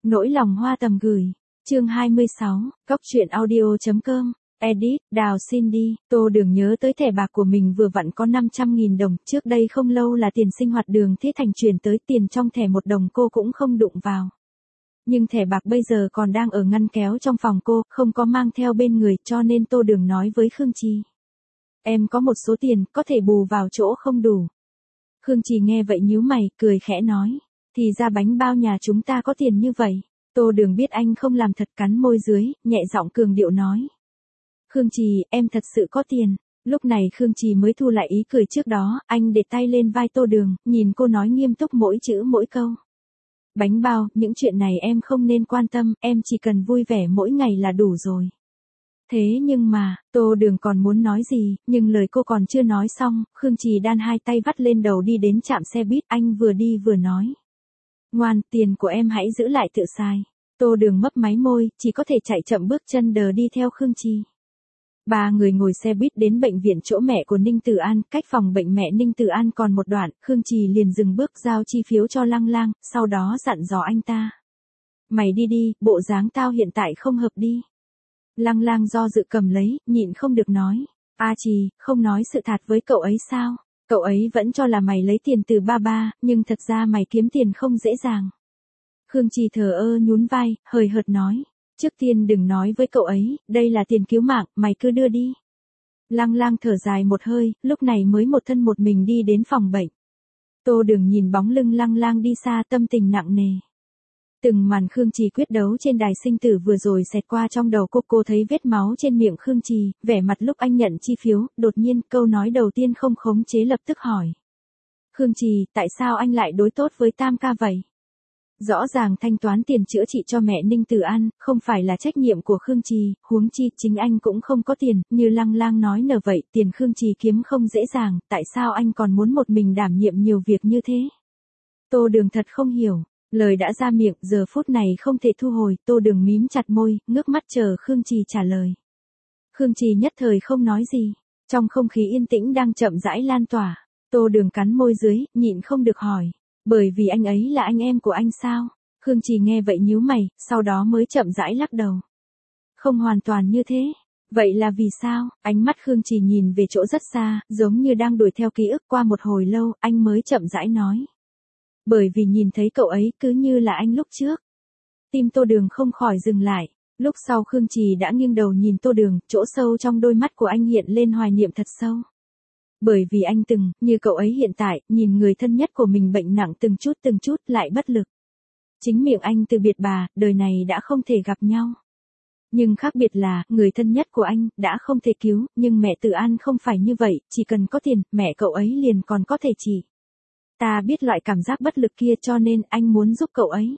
Nỗi lòng hoa tầm gửi. Chương 26, Cóc truyện audio.com. Edit, Đào xin đi. Tô Đường nhớ tới thẻ bạc của mình vừa vặn có 500.000 đồng, trước đây không lâu là tiền sinh hoạt Đường Thế Thành chuyển tới, tiền trong thẻ 1 đồng cô cũng không đụng vào. Nhưng thẻ bạc bây giờ còn đang ở ngăn kéo trong phòng cô, không có mang theo bên người, cho nên Tô Đường nói với Khương Trì. Em có một số tiền, có thể bù vào chỗ không đủ. Khương Trì nghe vậy nhíu mày, cười khẽ nói. Thì ra bánh bao nhà chúng ta có tiền như vậy. Tô Đường biết anh không làm thật, cắn môi dưới, nhẹ giọng cường điệu nói. Khương Trì, em thật sự có tiền. Lúc này Khương Trì mới thu lại ý cười trước đó, anh để tay lên vai Tô Đường, nhìn cô nói nghiêm túc mỗi chữ mỗi câu. Bánh bao, những chuyện này em không nên quan tâm, em chỉ cần vui vẻ mỗi ngày là đủ rồi. Thế nhưng mà, Tô Đường còn muốn nói gì, nhưng lời cô còn chưa nói xong, Khương Trì đan hai tay vắt lên đầu đi đến trạm xe buýt, anh vừa đi vừa nói. Ngoan, tiền của em hãy giữ lại tự xài. Tô Đường mấp máy môi, chỉ có thể chạy chậm bước chân đờ đi theo Khương Trì. Ba người ngồi xe buýt đến bệnh viện chỗ mẹ của Ninh Tử An, cách phòng bệnh mẹ Ninh Tử An còn một đoạn, Khương Trì liền dừng bước giao chi phiếu cho Lăng Lang, sau đó dặn dò anh ta. Mày đi đi, bộ dáng tao hiện tại không hợp đi. Lăng Lang do dự cầm lấy, nhịn không được nói. A Trì, không nói sự thật với cậu ấy sao? Cậu ấy vẫn cho là mày lấy tiền từ ba, nhưng thật ra mày kiếm tiền không dễ dàng. Khương Trì thờ ơ nhún vai, hời hợt nói. Trước tiên đừng nói với cậu ấy, đây là tiền cứu mạng, mày cứ đưa đi. Lăng Lang thở dài một hơi, lúc này mới một thân một mình đi đến phòng bệnh. Tô Đường nhìn bóng lưng Lăng Lang đi xa, tâm tình nặng nề. Từng màn Khương Trì quyết đấu trên đài sinh tử vừa rồi xẹt qua trong đầu cô thấy vết máu trên miệng Khương Trì, vẻ mặt lúc anh nhận chi phiếu, đột nhiên câu nói đầu tiên không khống chế lập tức hỏi. Khương Trì, tại sao anh lại đối tốt với Tam ca vậy? Rõ ràng thanh toán tiền chữa trị cho mẹ Ninh Tử An, không phải là trách nhiệm của Khương Trì, huống chi chính anh cũng không có tiền, như Lăng Lang nói nở vậy, tiền Khương Trì kiếm không dễ dàng, tại sao anh còn muốn một mình đảm nhiệm nhiều việc như thế? Tô Đường thật không hiểu, lời đã ra miệng, giờ phút này không thể thu hồi, Tô Đường mím chặt môi, ngước mắt chờ Khương Trì trả lời. Khương Trì nhất thời không nói gì, trong không khí yên tĩnh đang chậm rãi lan tỏa, Tô Đường cắn môi dưới, nhịn không được hỏi. Bởi vì anh ấy là anh em của anh sao? Khương Trì nghe vậy nhíu mày, sau đó mới chậm rãi lắc đầu. Không hoàn toàn như thế. Vậy là vì sao? Ánh mắt Khương Trì nhìn về chỗ rất xa, giống như đang đuổi theo ký ức, qua một hồi lâu, anh mới chậm rãi nói. Bởi vì nhìn thấy cậu ấy cứ như là anh lúc trước. Tim Tô Đường không khỏi dừng lại. Lúc sau Khương Trì đã nghiêng đầu nhìn Tô Đường, chỗ sâu trong đôi mắt của anh hiện lên hoài niệm thật sâu. Bởi vì anh từng, như cậu ấy hiện tại, nhìn người thân nhất của mình bệnh nặng từng chút lại bất lực. Chính miệng anh từ biệt bà, đời này đã không thể gặp nhau. Nhưng khác biệt là, người thân nhất của anh, đã không thể cứu, nhưng mẹ Tử An không phải như vậy, chỉ cần có tiền, mẹ cậu ấy liền còn có thể chỉ. Ta biết loại cảm giác bất lực kia cho nên anh muốn giúp cậu ấy.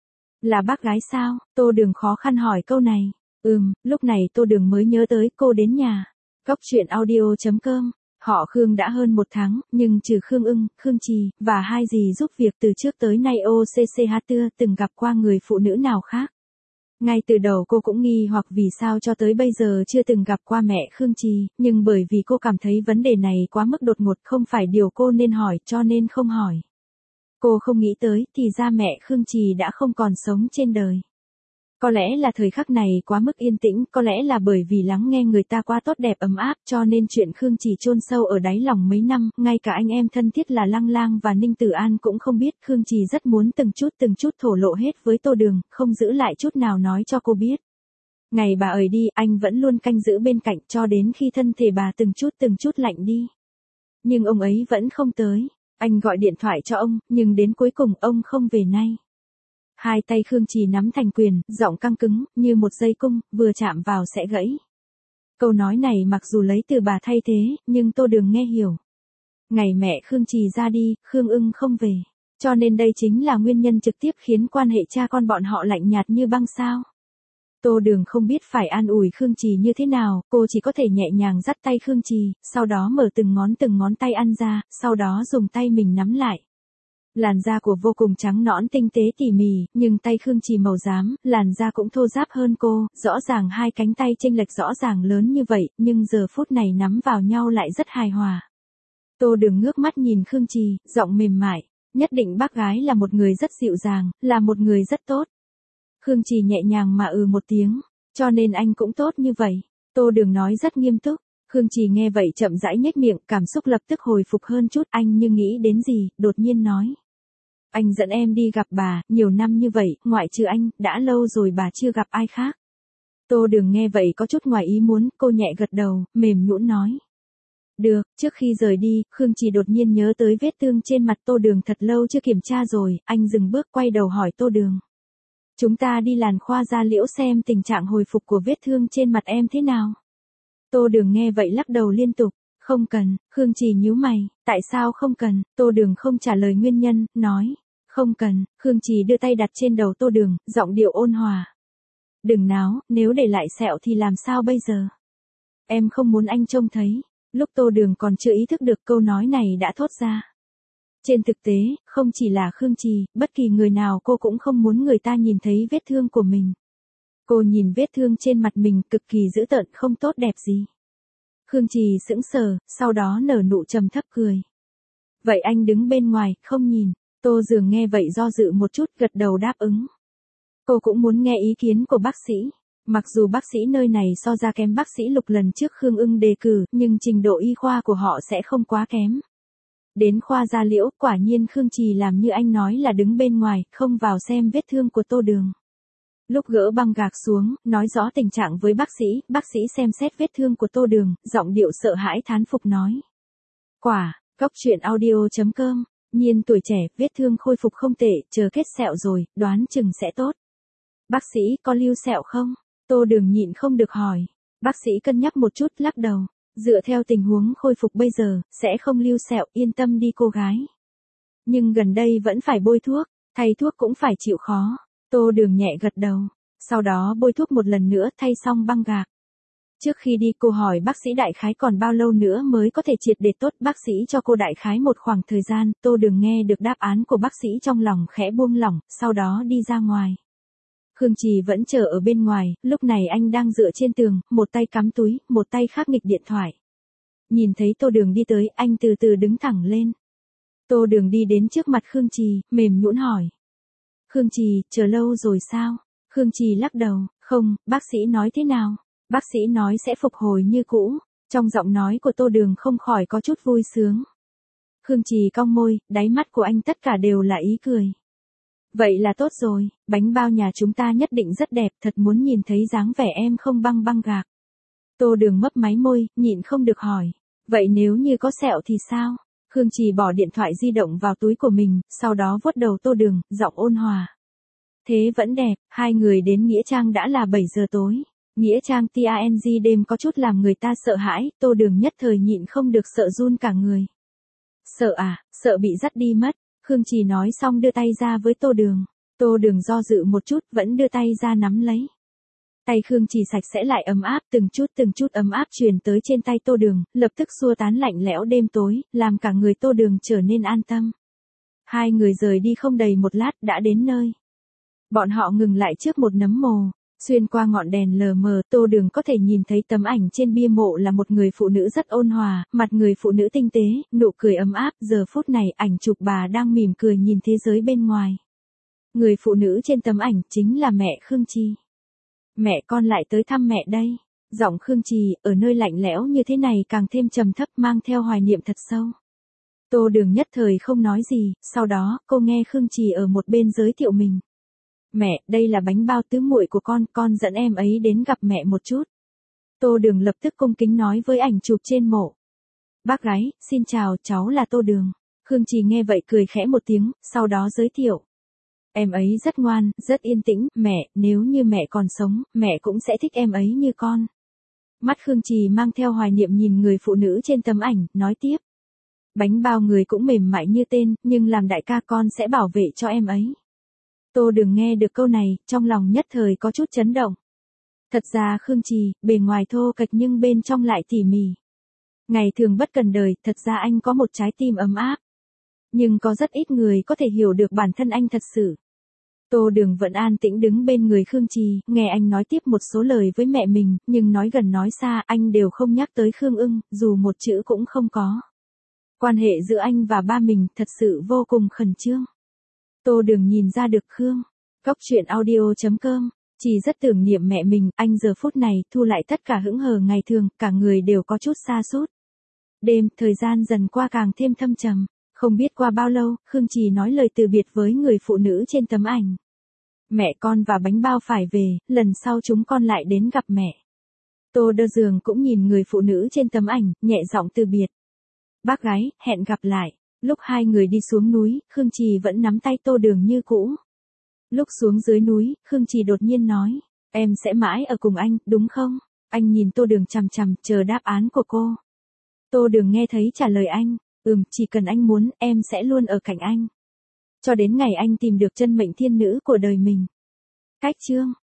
Là bác gái sao? Tô Đường khó khăn hỏi câu này. Lúc này Tô Đường mới nhớ tới cô đến nhà. Cóc truyện audio.com. Họ Khương đã hơn 1 tháng, nhưng trừ Khương Ưng, Khương Trì, và hai dì giúp việc từ trước tới nay OCCH chưa từng gặp qua người phụ nữ nào khác. Ngay từ đầu cô cũng nghi hoặc vì sao cho tới bây giờ chưa từng gặp qua mẹ Khương Trì, nhưng bởi vì cô cảm thấy vấn đề này quá mức đột ngột, không phải điều cô nên hỏi cho nên không hỏi. Cô không nghĩ tới, thì ra mẹ Khương Trì đã không còn sống trên đời. Có lẽ là thời khắc này quá mức yên tĩnh, có lẽ là bởi vì lắng nghe người ta quá tốt đẹp ấm áp cho nên chuyện Khương Trì chôn sâu ở đáy lòng mấy năm, ngay cả anh em thân thiết là Lăng Lang và Ninh Tử An cũng không biết. Khương Trì rất muốn từng chút thổ lộ hết với Tô Đường, không giữ lại chút nào nói cho cô biết. Ngày bà ấy đi, anh vẫn luôn canh giữ bên cạnh cho đến khi thân thể bà từng chút lạnh đi. Nhưng ông ấy vẫn không tới, anh gọi điện thoại cho ông, nhưng đến cuối cùng ông không về ngay. Hai tay Khương Trì nắm thành quyền, giọng căng cứng, như một dây cung, vừa chạm vào sẽ gãy. Câu nói này mặc dù lấy từ bà thay thế, nhưng Tô Đường nghe hiểu. Ngày mẹ Khương Trì ra đi, Khương Ưng không về. Cho nên đây chính là nguyên nhân trực tiếp khiến quan hệ cha con bọn họ lạnh nhạt như băng sao. Tô Đường không biết phải an ủi Khương Trì như thế nào, cô chỉ có thể nhẹ nhàng dắt tay Khương Trì, sau đó mở từng ngón tay ăn ra, sau đó dùng tay mình nắm lại. Làn da của vô cùng trắng nõn tinh tế tỉ mỉ, nhưng tay Khương Trì màu xám, làn da cũng thô ráp hơn cô, rõ ràng hai cánh tay chênh lệch rõ ràng lớn như vậy, nhưng giờ phút này nắm vào nhau lại rất hài hòa. Tô Đường ngước mắt nhìn Khương Trì, giọng mềm mại, nhất định bác gái là một người rất dịu dàng, là một người rất tốt. Khương Trì nhẹ nhàng mà một tiếng. Cho nên anh cũng tốt như vậy. Tô Đường nói rất nghiêm túc. Khương Trì nghe vậy chậm rãi nhếch miệng, cảm xúc lập tức hồi phục hơn chút. Anh như nghĩ đến gì, đột nhiên nói. Anh dẫn em đi gặp bà, nhiều năm như vậy, ngoại trừ anh, đã lâu rồi bà chưa gặp ai khác. Tô Đường nghe vậy có chút ngoài ý muốn, cô nhẹ gật đầu, mềm nhũn nói. Được, trước khi rời đi, Khương Trì đột nhiên nhớ tới vết thương trên mặt Tô Đường thật lâu chưa kiểm tra rồi, anh dừng bước quay đầu hỏi Tô Đường. Chúng ta đi làn khoa da liễu xem tình trạng hồi phục của vết thương trên mặt em thế nào. Tô Đường nghe vậy lắc đầu liên tục. Không cần, Khương Trì nhíu mày, tại sao không cần, Tô Đường không trả lời nguyên nhân, nói. Không cần, Khương Trì đưa tay đặt trên đầu Tô Đường, giọng điệu ôn hòa. Đừng náo, nếu để lại sẹo thì làm sao bây giờ? Em không muốn anh trông thấy. Lúc Tô Đường còn chưa ý thức được câu nói này đã thốt ra. Trên thực tế, không chỉ là Khương Trì, bất kỳ người nào cô cũng không muốn người ta nhìn thấy vết thương của mình. Cô nhìn vết thương trên mặt mình cực kỳ dữ tợn không tốt đẹp gì. Khương Trì sững sờ, sau đó nở nụ trầm thấp cười. Vậy anh đứng bên ngoài, không nhìn. Tô Dường nghe vậy do dự một chút, gật đầu đáp ứng. Cô cũng muốn nghe ý kiến của bác sĩ. Mặc dù bác sĩ nơi này so ra kém bác sĩ Lục lần trước Khương Ưng đề cử, nhưng trình độ y khoa của họ sẽ không quá kém. Đến khoa da liễu, quả nhiên Khương Trì làm như anh nói là đứng bên ngoài, không vào xem vết thương của Tô Đường. Lúc gỡ băng gạc xuống, nói rõ tình trạng với bác sĩ xem xét vết thương của Tô Đường, giọng điệu sợ hãi thán phục nói. Quả, Góc Truyện Audio.com, Nhiên tuổi trẻ, vết thương khôi phục không tệ, chờ kết sẹo rồi, đoán chừng sẽ tốt. Bác sĩ có lưu sẹo không? Tô Đường nhịn không được hỏi. Bác sĩ cân nhắc một chút lắc đầu. Dựa theo tình huống khôi phục bây giờ, sẽ không lưu sẹo, yên tâm đi cô gái. Nhưng gần đây vẫn phải bôi thuốc, thay thuốc cũng phải chịu khó. Tô Đường nhẹ gật đầu. Sau đó bôi thuốc một lần nữa thay xong băng gạc. Trước khi đi cô hỏi bác sĩ đại khái còn bao lâu nữa mới có thể triệt để tốt. Bác sĩ cho cô đại khái một khoảng thời gian. Tô Đường nghe được đáp án của bác sĩ trong lòng khẽ buông lỏng, sau đó đi ra ngoài. Khương Trì vẫn chờ ở bên ngoài, lúc này anh đang dựa trên tường, một tay cắm túi, một tay khác nghịch điện thoại. Nhìn thấy Tô Đường đi tới, anh từ từ đứng thẳng lên. Tô Đường đi đến trước mặt Khương Trì, mềm nhũn hỏi. Khương Trì, chờ lâu rồi sao? Khương Trì lắc đầu, không, bác sĩ nói thế nào? Bác sĩ nói sẽ phục hồi như cũ. Trong giọng nói của Tô Đường không khỏi có chút vui sướng. Khương Trì cong môi, đáy mắt của anh tất cả đều là ý cười. Vậy là tốt rồi, bánh bao nhà chúng ta nhất định rất đẹp, thật muốn nhìn thấy dáng vẻ em không băng gạc. Tô Đường mấp máy môi, nhịn không được hỏi. Vậy nếu như có sẹo thì sao? Khương Trì bỏ điện thoại di động vào túi của mình, sau đó vuốt đầu Tô Đường, giọng ôn hòa. Thế vẫn đẹp, hai người đến Nghĩa Trang đã là 7 giờ tối. Nghĩa Trang TANG đêm có chút làm người ta sợ hãi, Tô Đường nhất thời nhịn không được sợ run cả người. Sợ à, sợ bị dắt đi mất. Khương Trì nói xong đưa tay ra với Tô Đường. Tô Đường do dự một chút, vẫn đưa tay ra nắm lấy. Tay Khương Trì sạch sẽ lại ấm áp, từng chút ấm áp truyền tới trên tay Tô Đường, lập tức xua tán lạnh lẽo đêm tối, làm cả người Tô Đường trở nên an tâm. Hai người rời đi không đầy một lát đã đến nơi. Bọn họ ngừng lại trước một nấm mồ. Xuyên qua ngọn đèn lờ mờ, Tô Đường có thể nhìn thấy tấm ảnh trên bia mộ là một người phụ nữ rất ôn hòa, mặt người phụ nữ tinh tế, nụ cười ấm áp, giờ phút này ảnh chụp bà đang mỉm cười nhìn thế giới bên ngoài. Người phụ nữ trên tấm ảnh chính là mẹ Khương Trì. Mẹ con lại tới thăm mẹ đây. Giọng Khương Trì, ở nơi lạnh lẽo như thế này càng thêm trầm thấp mang theo hoài niệm thật sâu. Tô Đường nhất thời không nói gì, sau đó, cô nghe Khương Trì ở một bên giới thiệu mình. Mẹ, đây là bánh bao tứ muội của con dẫn em ấy đến gặp mẹ một chút. Tô Đường lập tức cung kính nói với ảnh chụp trên mộ. Bác gái, xin chào, cháu là Tô Đường. Khương Trì nghe vậy cười khẽ một tiếng, sau đó giới thiệu. Em ấy rất ngoan, rất yên tĩnh, mẹ, nếu như mẹ còn sống, mẹ cũng sẽ thích em ấy như con. Mắt Khương Trì mang theo hoài niệm nhìn người phụ nữ trên tấm ảnh, nói tiếp. Bánh bao người cũng mềm mại như tên, nhưng làm đại ca con sẽ bảo vệ cho em ấy. Tô Đường nghe được câu này, trong lòng nhất thời có chút chấn động. Thật ra Khương Trì, bề ngoài thô kệch nhưng bên trong lại tỉ mỉ. Ngày thường bất cần đời, thật ra anh có một trái tim ấm áp. Nhưng có rất ít người có thể hiểu được bản thân anh thật sự. Tô Đường vẫn an tĩnh đứng bên người Khương Trì, nghe anh nói tiếp một số lời với mẹ mình, nhưng nói gần nói xa anh đều không nhắc tới Khương Ưng, dù một chữ cũng không có. Quan hệ giữa anh và ba mình thật sự vô cùng khẩn trương. Tô Đường nhìn ra được Khương Cốc truyện audio.com. Chỉ rất tưởng niệm mẹ mình, anh giờ phút này thu lại tất cả hững hờ ngày thường, cả người đều có chút sa sút. Đêm, thời gian dần qua càng thêm thâm trầm. Không biết qua bao lâu, Khương Trì nói lời từ biệt với người phụ nữ trên tấm ảnh. Mẹ con và bánh bao phải về, lần sau chúng con lại đến gặp mẹ. Tô Đơ Dường cũng nhìn người phụ nữ trên tấm ảnh, nhẹ giọng từ biệt. Bác gái, hẹn gặp lại. Lúc hai người đi xuống núi, Khương Trì vẫn nắm tay Tô Đường như cũ. Lúc xuống dưới núi, Khương Trì đột nhiên nói, em sẽ mãi ở cùng anh, đúng không? Anh nhìn Tô Đường chằm chằm, chờ đáp án của cô. Tô Đường nghe thấy trả lời anh, chỉ cần anh muốn, em sẽ luôn ở cạnh anh. Cho đến ngày anh tìm được chân mệnh thiên nữ của đời mình. Cách chương